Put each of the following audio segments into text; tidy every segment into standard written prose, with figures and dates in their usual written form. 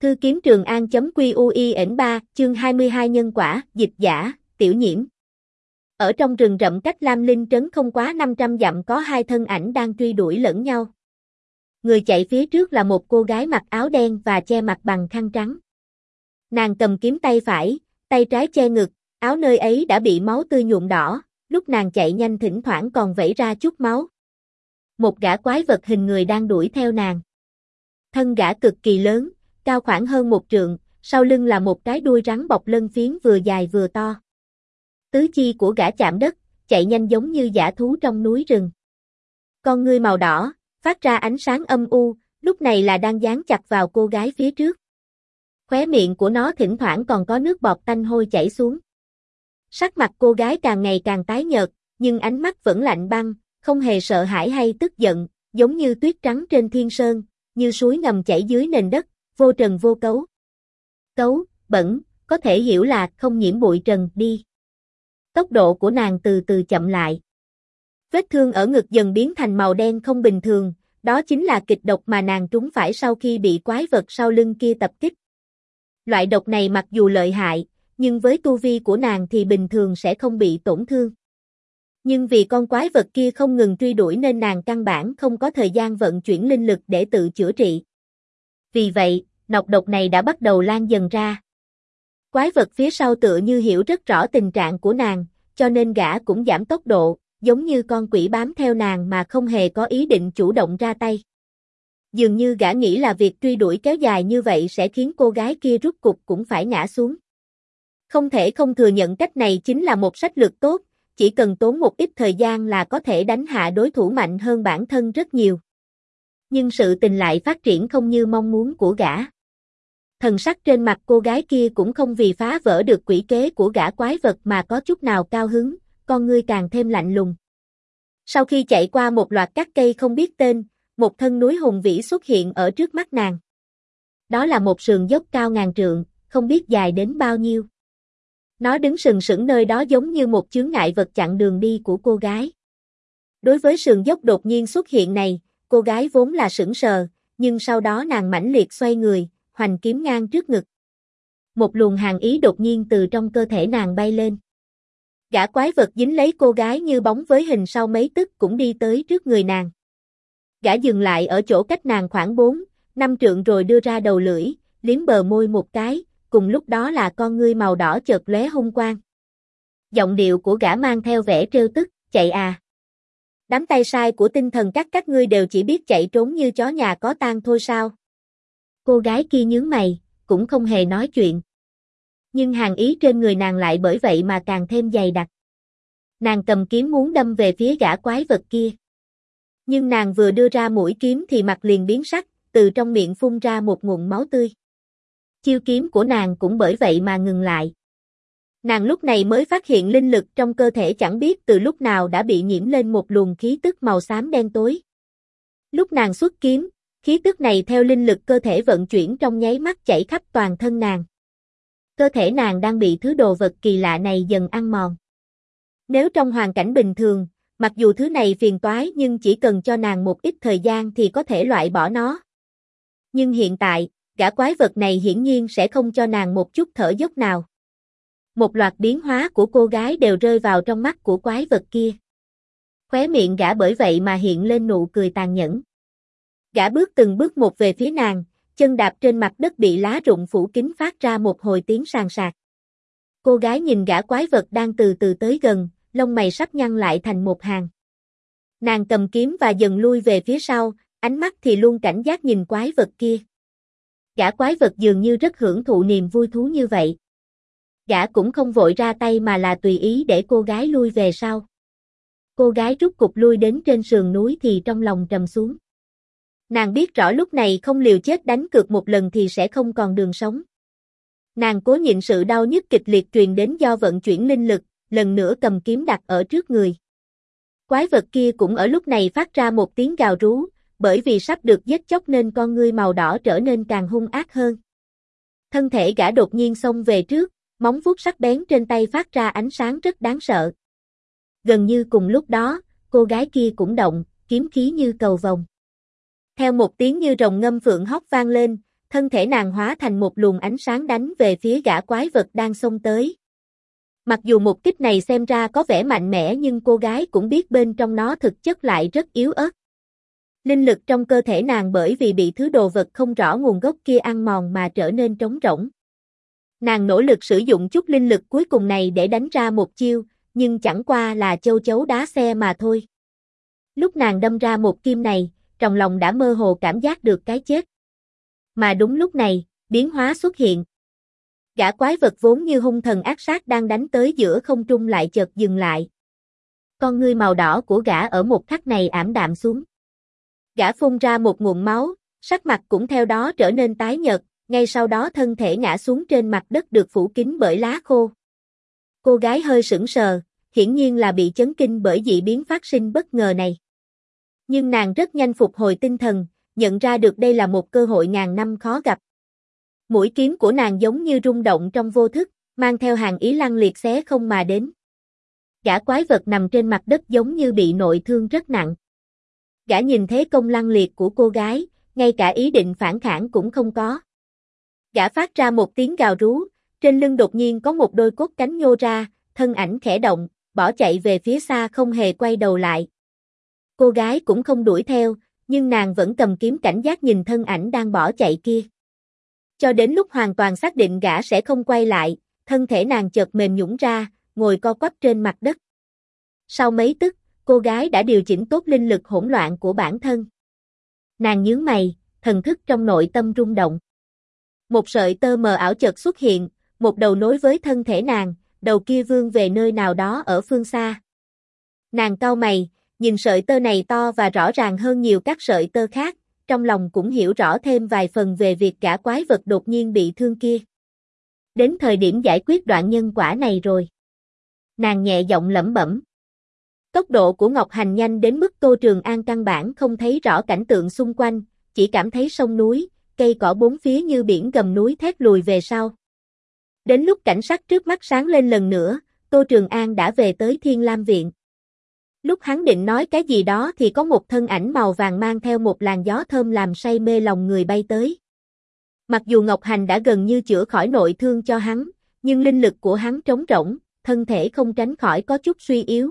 Thư kiếm Trường An.QUIN3, chương 22 nhân quả, dịch giả, Tiểu Nhiễm. Ở trong rừng rậm cách Lam Linh trấn không quá 500 dặm có hai thân ảnh đang truy đuổi lẫn nhau. Người chạy phía trước là một cô gái mặc áo đen và che mặt bằng khăn trắng. Nàng cầm kiếm tay phải, tay trái che ngực, áo nơi ấy đã bị máu tươi nhuộm đỏ, lúc nàng chạy nhanh thỉnh thoảng còn vẩy ra chút máu. Một gã quái vật hình người đang đuổi theo nàng. Thân gã cực kỳ lớn, cao khoảng hơn 1 trượng, sau lưng là một cái đuôi rắn bọc lân phiến vừa dài vừa to. Tứ chi của gã chạm đất, chạy nhanh giống như dã thú trong núi rừng. Con ngươi màu đỏ, phát ra ánh sáng âm u, lúc này là đang dán chặt vào cô gái phía trước. Khóe miệng của nó thỉnh thoảng còn có nước bọt tanh hôi chảy xuống. Sắc mặt cô gái càng ngày càng tái nhợt, nhưng ánh mắt vẫn lạnh băng, không hề sợ hãi hay tức giận, giống như tuyết trắng trên thiên sơn, như suối ngầm chảy dưới nền đất, vô trần vô cấu. Cấu, bẩn, có thể hiểu là không nhiễm bụi trần đi. Tốc độ của nàng từ từ chậm lại. Vết thương ở ngực dần biến thành màu đen không bình thường, đó chính là kịch độc mà nàng trúng phải sau khi bị quái vật sau lưng kia tập kích. Loại độc này mặc dù lợi hại, nhưng với tu vi của nàng thì bình thường sẽ không bị tổn thương. Nhưng vì con quái vật kia không ngừng truy đuổi nên nàng căn bản không có thời gian vận chuyển linh lực để tự chữa trị. Vì vậy, nọc độc này đã bắt đầu lan dần ra. Quái vật phía sau tựa như hiểu rất rõ tình trạng của nàng, cho nên gã cũng giảm tốc độ, giống như con quỷ bám theo nàng mà không hề có ý định chủ động ra tay. Dường như gã nghĩ là việc truy đuổi kéo dài như vậy sẽ khiến cô gái kia rút cục cũng phải ngã xuống. Không thể không thừa nhận cách này chính là một sách lược tốt, chỉ cần tốn một ít thời gian là có thể đánh hạ đối thủ mạnh hơn bản thân rất nhiều. Nhưng sự tình lại phát triển không như mong muốn của gã. Thần sắc trên mặt cô gái kia cũng không vì phá vỡ được quỷ kế của gã quái vật mà có chút nào cao hứng, con ngươi càng thêm lạnh lùng. Sau khi chạy qua một loạt các cây không biết tên, một thân núi hùng vĩ xuất hiện ở trước mắt nàng. Đó là một sườn dốc cao ngàn trượng, không biết dài đến bao nhiêu. Nó đứng sừng sững nơi đó giống như một chướng ngại vật chặn đường đi của cô gái. Đối với sườn dốc đột nhiên xuất hiện này, cô gái vốn là sững sờ, nhưng sau đó nàng mãnh liệt xoay người, hoành kiếm ngang trước ngực. Một luồng hàn ý đột nhiên từ trong cơ thể nàng bay lên. Gã quái vật dính lấy cô gái như bóng với hình sau mấy tức cũng đi tới trước người nàng. Gã dừng lại ở chỗ cách nàng khoảng 4-5 trượng rồi đưa ra đầu lưỡi, liếm bờ môi một cái, cùng lúc đó là con ngươi màu đỏ chợt lóe hung quang. Giọng điệu của gã mang theo vẻ trêu tức, chạy à. Đám tay sai của tinh thần các ngươi đều chỉ biết chạy trốn như chó nhà có tang thôi sao? Cô gái kia nhướng mày, cũng không hề nói chuyện. Nhưng hàn ý trên người nàng lại bởi vậy mà càng thêm dày đặc. Nàng cầm kiếm muốn đâm về phía gã quái vật kia. Nhưng nàng vừa đưa ra mũi kiếm thì mặt liền biến sắc, từ trong miệng phun ra một nguồn máu tươi. Chiêu kiếm của nàng cũng bởi vậy mà ngừng lại. Nàng lúc này mới phát hiện linh lực trong cơ thể chẳng biết từ lúc nào đã bị nhiễm lên một luồng khí tức màu xám đen tối. Lúc nàng xuất kiếm, khí tức này theo linh lực cơ thể vận chuyển trong nháy mắt chảy khắp toàn thân nàng. Cơ thể nàng đang bị thứ đồ vật kỳ lạ này dần ăn mòn. Nếu trong hoàn cảnh bình thường, mặc dù thứ này phiền toái nhưng chỉ cần cho nàng một ít thời gian thì có thể loại bỏ nó. Nhưng hiện tại, gã quái vật này hiển nhiên sẽ không cho nàng một chút thở dốc nào. Một loạt biến hóa của cô gái đều rơi vào trong mắt của quái vật kia. Khóe miệng gã bởi vậy mà hiện lên nụ cười tàn nhẫn. Gã bước từng bước một về phía nàng, chân đạp trên mặt đất bị lá rụng phủ kín phát ra một hồi tiếng sàn sạc. Cô gái nhìn gã quái vật đang từ từ tới gần, lông mày sắp nhăn lại thành một hàng. Nàng cầm kiếm và dần lui về phía sau, ánh mắt thì luôn cảnh giác nhìn quái vật kia. Gã quái vật dường như rất hưởng thụ niềm vui thú như vậy. Gã cũng không vội ra tay mà là tùy ý để cô gái lui về sau. Cô gái rút cục lui đến trên sườn núi thì trong lòng trầm xuống. Nàng biết rõ lúc này không liều chết đánh cược một lần thì sẽ không còn đường sống. Nàng cố nhịn sự đau nhức kịch liệt truyền đến do vận chuyển linh lực, lần nữa cầm kiếm đặt ở trước người. Quái vật kia cũng ở lúc này phát ra một tiếng gào rú, bởi vì sắp được giết chóc nên con ngươi màu đỏ trở nên càng hung ác hơn. Thân thể gã đột nhiên xông về trước, móng vuốt sắc bén trên tay phát ra ánh sáng rất đáng sợ. Gần như cùng lúc đó, cô gái kia cũng động, kiếm khí như cầu vồng. Theo một tiếng như rồng ngâm phượng hót vang lên, thân thể nàng hóa thành một luồng ánh sáng đánh về phía gã quái vật đang xông tới. Mặc dù một kích này xem ra có vẻ mạnh mẽ nhưng cô gái cũng biết bên trong nó thực chất lại rất yếu ớt. Linh lực trong cơ thể nàng bởi vì bị thứ đồ vật không rõ nguồn gốc kia ăn mòn mà trở nên trống rỗng. Nàng nỗ lực sử dụng chút linh lực cuối cùng này để đánh ra một chiêu, nhưng chẳng qua là châu chấu đá xe mà thôi. Lúc nàng đâm ra một kim này, trong lòng đã mơ hồ cảm giác được cái chết. Mà đúng lúc này, biến hóa xuất hiện. Gã quái vật vốn như hung thần ác sát đang đánh tới giữa không trung lại chợt dừng lại. Con ngươi màu đỏ của gã ở một khắc này ảm đạm xuống. Gã phun ra một ngụm máu, sắc mặt cũng theo đó trở nên tái nhợt, ngay sau đó thân thể ngã xuống trên mặt đất được phủ kín bởi lá khô. Cô gái hơi sững sờ, hiển nhiên là bị chấn kinh bởi dị biến phát sinh bất ngờ này. Nhưng nàng rất nhanh phục hồi tinh thần, nhận ra được đây là một cơ hội ngàn năm khó gặp. Mũi kiếm của nàng giống như rung động trong vô thức, mang theo hàng ý lăng liệt xé không mà đến. Gã quái vật nằm trên mặt đất giống như bị nội thương rất nặng. Gã nhìn thế công lăng liệt của cô gái, ngay cả ý định phản kháng cũng không có. Gã phát ra một tiếng gào rú, trên lưng đột nhiên có một đôi cốt cánh nhô ra, thân ảnh khẽ động, bỏ chạy về phía xa không hề quay đầu lại. Cô gái cũng không đuổi theo, nhưng nàng vẫn cầm kiếm cảnh giác nhìn thân ảnh đang bỏ chạy kia. Cho đến lúc hoàn toàn xác định gã sẽ không quay lại, thân thể nàng chợt mềm nhũn ra, ngồi co quắp trên mặt đất. Sau mấy tức, cô gái đã điều chỉnh tốt linh lực hỗn loạn của bản thân. Nàng nhướng mày, thần thức trong nội tâm rung động. Một sợi tơ mờ ảo chợt xuất hiện, một đầu nối với thân thể nàng, đầu kia vươn về nơi nào đó ở phương xa. Nàng cau mày, nhìn sợi tơ này to và rõ ràng hơn nhiều các sợi tơ khác, trong lòng cũng hiểu rõ thêm vài phần về việc gã quái vật đột nhiên bị thương kia. Đến thời điểm giải quyết đoạn nhân quả này rồi. Nàng nhẹ giọng lẩm bẩm. Tốc độ của Ngọc Hành nhanh đến mức Tô Trường An căn bản không thấy rõ cảnh tượng xung quanh, chỉ cảm thấy sông núi, cây cỏ bốn phía như biển gầm núi thét lùi về sau. Đến lúc cảnh sắc trước mắt sáng lên lần nữa, Tô Trường An đã về tới Thiên Lam Viện. Lúc hắn định nói cái gì đó thì có một thân ảnh màu vàng mang theo một làn gió thơm làm say mê lòng người bay tới. Mặc dù Ngọc Hành đã gần như chữa khỏi nội thương cho hắn, nhưng linh lực của hắn trống rỗng, thân thể không tránh khỏi có chút suy yếu.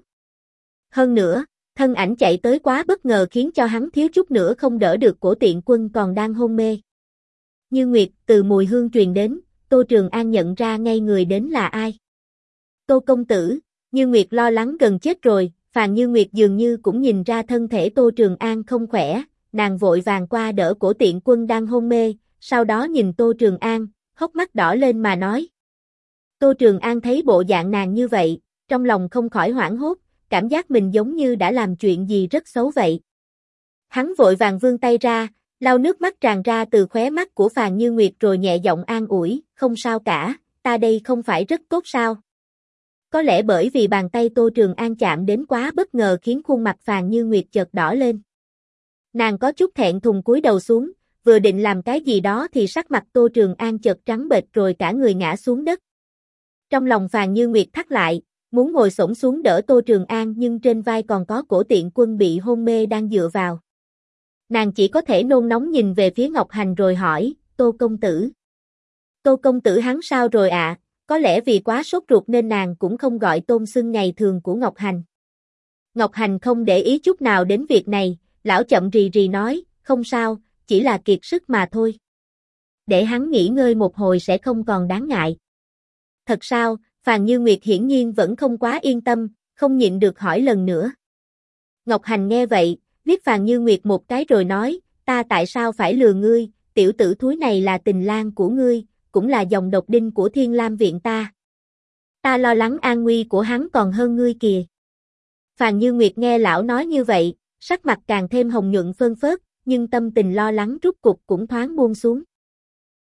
Hơn nữa, thân ảnh chạy tới quá bất ngờ khiến cho hắn thiếu chút nữa không đỡ được Cổ Tiện Quân còn đang hôn mê. Như Nguyệt, từ mùi hương truyền đến, Tô Trường An nhận ra ngay người đến là ai. Tô công tử, Như Nguyệt lo lắng gần chết rồi, Phàn Như Nguyệt dường như cũng nhìn ra thân thể Tô Trường An không khỏe, nàng vội vàng qua đỡ Cổ Tiện Quân đang hôn mê, sau đó nhìn Tô Trường An, hốc mắt đỏ lên mà nói. Tô Trường An thấy bộ dạng nàng như vậy, trong lòng không khỏi hoảng hốt, cảm giác mình giống như đã làm chuyện gì rất xấu vậy. Hắn vội vàng vươn tay ra, lau nước mắt tràn ra từ khóe mắt của Phàn Như Nguyệt rồi nhẹ giọng an ủi, không sao cả, ta đây không phải rất tốt sao? Có lẽ bởi vì bàn tay Tô Trường An chạm đến quá bất ngờ khiến khuôn mặt Phàn Như Nguyệt chợt đỏ lên. Nàng có chút thẹn thùng cúi đầu xuống, vừa định làm cái gì đó thì sắc mặt Tô Trường An chợt trắng bệch rồi cả người ngã xuống đất. Trong lòng Phàn Như Nguyệt thắt lại, muốn ngồi xổm xuống đỡ Tô Trường An nhưng trên vai còn có Cổ Tiện Quân bị hôn mê đang dựa vào. Nàng chỉ có thể nôn nóng nhìn về phía Ngọc Hành rồi hỏi, Tô công tử. Tô công tử hắn sao rồi ạ? Có lẽ vì quá sốt ruột nên nàng cũng không gọi tôn xưng ngày thường của Ngọc Hành. Ngọc Hành không để ý chút nào đến việc này, lão chậm rì rì nói, không sao, chỉ là kiệt sức mà thôi. Để hắn nghỉ ngơi một hồi sẽ không còn đáng ngại. Thật sao? Phàn Như Nguyệt hiển nhiên vẫn không quá yên tâm, không nhịn được hỏi lần nữa. Ngọc Hành nghe vậy, liếc Phàn Như Nguyệt một cái rồi nói, ta tại sao phải lừa ngươi, tiểu tử thúi này là tình lang của ngươi, cũng là dòng độc đinh của Thiên Lam Viện ta. Ta lo lắng an nguy của hắn còn hơn ngươi kìa. Phàn Như Nguyệt nghe lão nói như vậy, sắc mặt càng thêm hồng nhuận phơn phớt, nhưng tâm tình lo lắng rút cục cũng thoáng buông xuống.